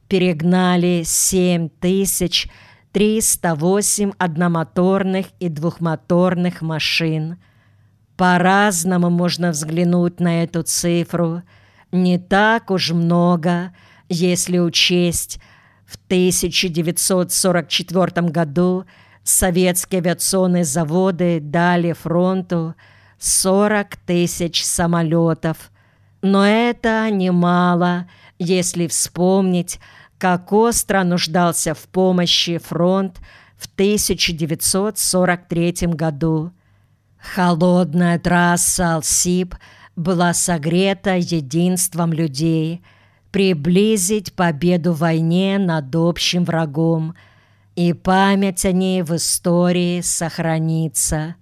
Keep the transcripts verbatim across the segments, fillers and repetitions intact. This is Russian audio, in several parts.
перегнали семь тысяч триста восемь одномоторных и двухмоторных машин. По-разному можно взглянуть на эту цифру. Не так уж много, если учесть, в тысяча девятьсот сорок четвёртом году советские авиационные заводы дали фронту сорок тысяч самолетов. Но это немало, если вспомнить, как остро нуждался в помощи фронт в тысяча девятьсот сорок третьем году. Холодная трасса Алсиб была согрета единством людей — приблизить победу в войне над общим врагом, и память о ней в истории сохранится.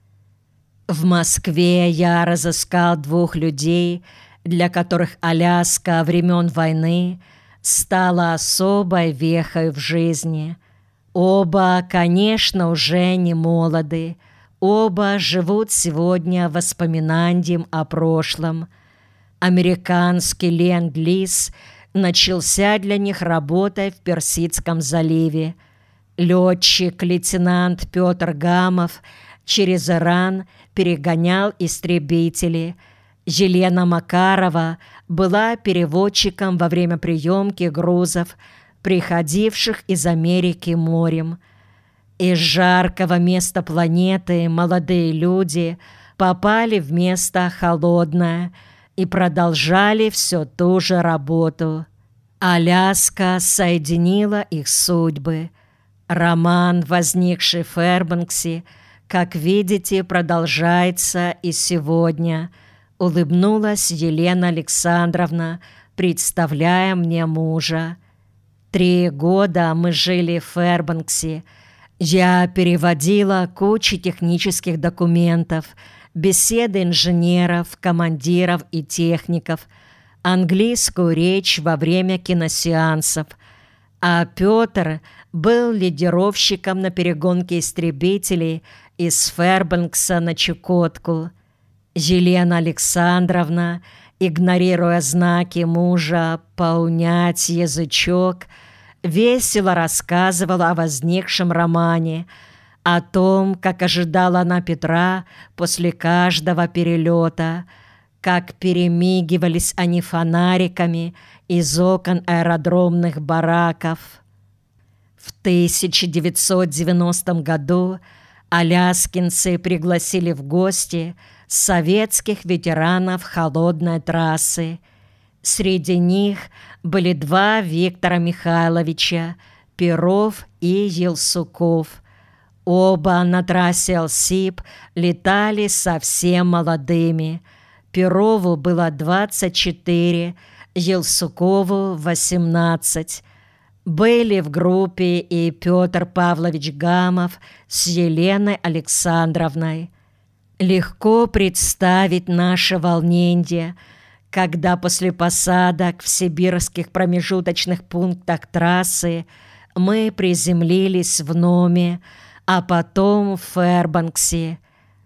В Москве я разыскал двух людей, для которых Аляска времен войны стала особой вехой в жизни. Оба, конечно, уже не молоды, оба живут сегодня воспоминанием о прошлом. Американский ленд-лиз начался для них работой в Персидском заливе. Летчик-лейтенант Петр Гамов через Иран перегонял истребители. Елена Макарова была переводчиком во время приемки грузов, приходивших из Америки морем. Из жаркого места планеты молодые люди попали в место холодное и продолжали все ту же работу. Аляска соединила их судьбы. Роман, возникший в Фэрбанксе, как видите, продолжается и сегодня. Улыбнулась Елена Александровна, представляя мне мужа. Три года мы жили в Фэрбанксе. Я переводила кучу технических документов, беседы инженеров, командиров и техников, английскую речь во время киносеансов. А Петр был лидировщиком на перегонке истребителей из Фэрбанкса на Чукотку. Елена Александровна, игнорируя знаки мужа поунять язычок, весело рассказывала о возникшем романе, о том, как ожидала она Петра после каждого перелета, как перемигивались они фонариками из окон аэродромных бараков. В тысяча девятьсот девяностом году аляскинцы пригласили в гости советских ветеранов холодной трассы. Среди них были два Виктора Михайловича, Перов и Елсуков. Оба на трассе Алсиб летали совсем молодыми. Перову было двадцать четыре, Елсукову восемнадцать. Были в группе и Петр Павлович Гамов с Еленой Александровной. Легко представить наше волнение, когда после посадок в сибирских промежуточных пунктах трассы мы приземлились в Номе, а потом в Фэрбанксе.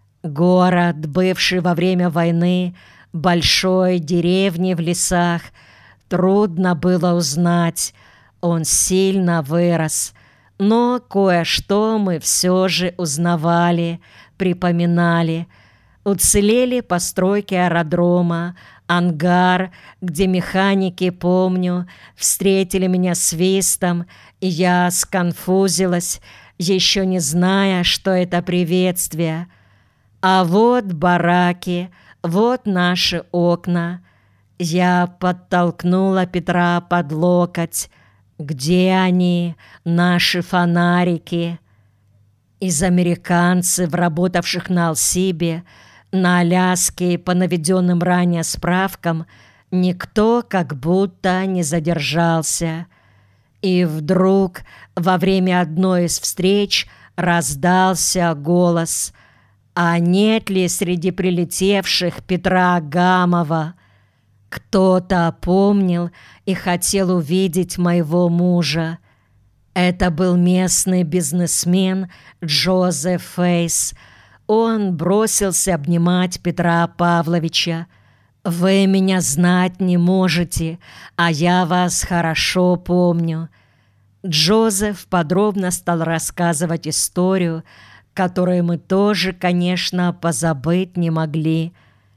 Город, бывший во время войны большой деревней в лесах, трудно было узнать, он сильно вырос, но кое-что мы все же узнавали, припоминали. Уцелели постройки аэродрома, ангар, где механики, помню, встретили меня свистом, и я сконфузилась, еще не зная, что это приветствие. А вот бараки, вот наши окна. Я подтолкнула Петра под локоть. Где они, наши фонарики? Из американцев, работавших на Алсибе, на Аляске, по наведенным ранее справкам, никто как будто не задержался. И вдруг во время одной из встреч раздался голос: «А нет ли среди прилетевших Петра Гамова?» Кто-то помнил и хотел увидеть моего мужа. Это был местный бизнесмен Джозеф Фейс. Он бросился обнимать Петра Павловича. Вы меня знать не можете, а я вас хорошо помню». Джозеф подробно стал рассказывать историю, которую мы тоже, конечно, позабыть не могли.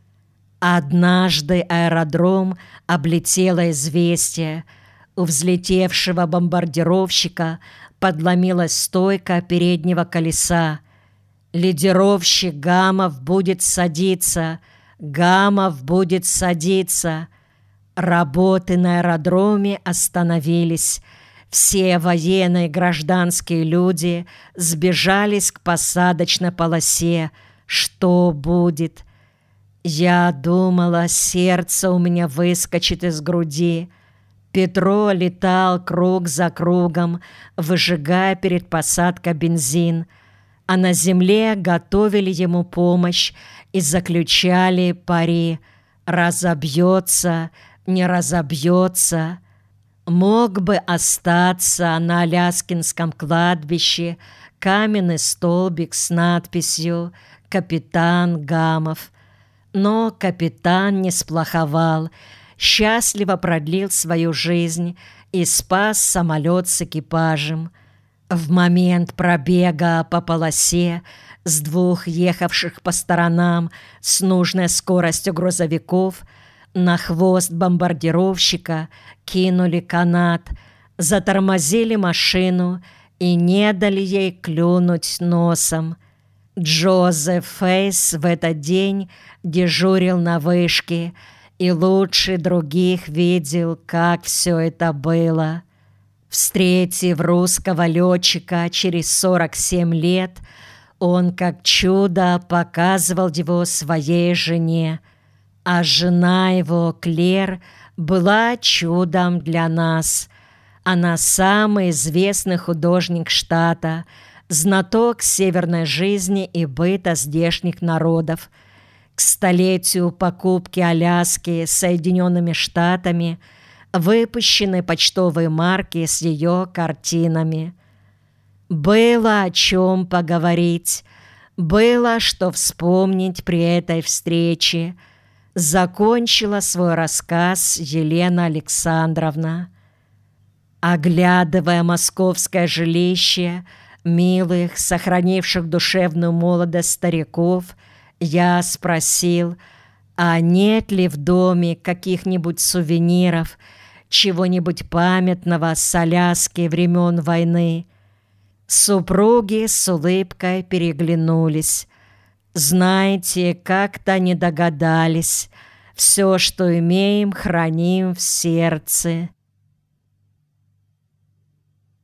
Однажды аэродром облетело известие. У взлетевшего бомбардировщика подломилась стойка переднего колеса. «Лидировщик Гамов будет садиться! Гамов будет садиться!» Работы на аэродроме остановились. Все военные и гражданские люди сбежались к посадочной полосе. Что будет? Я думала, сердце у меня выскочит из груди. Петро летал круг за кругом, выжигая перед посадкой бензин, а на земле готовили ему помощь и заключали пари: разобьется, не разобьется. Мог бы остаться на Аляскинском кладбище каменный столбик с надписью «Капитан Гамов». Но капитан не сплоховал, счастливо продлил свою жизнь и спас самолет с экипажем. В момент пробега по полосе с двух ехавших по сторонам с нужной скоростью грузовиков на хвост бомбардировщика кинули канат, затормозили машину и не дали ей клюнуть носом. Джозеф Фейс в этот день дежурил на вышке и лучше других видел, как все это было. Встретив русского летчика через сорок семь лет, он как чудо показывал его своей жене, а жена его, Клер, была чудом для нас. Она самый известный художник штата, знаток северной жизни и быта здешних народов. К столетию покупки Аляски Соединенными Штатами выпущены почтовые марки с ее картинами. Было о чем поговорить, было что вспомнить при этой встрече. Закончила свой рассказ Елена Александровна. Оглядывая московское жилище милых, сохранивших душевную молодость стариков, я спросил, а нет ли в доме каких-нибудь сувениров, чего-нибудь памятного с Аляски времен войны. Супруги с улыбкой переглянулись. Знаете, как-то не догадались. Все, что имеем, храним в сердце.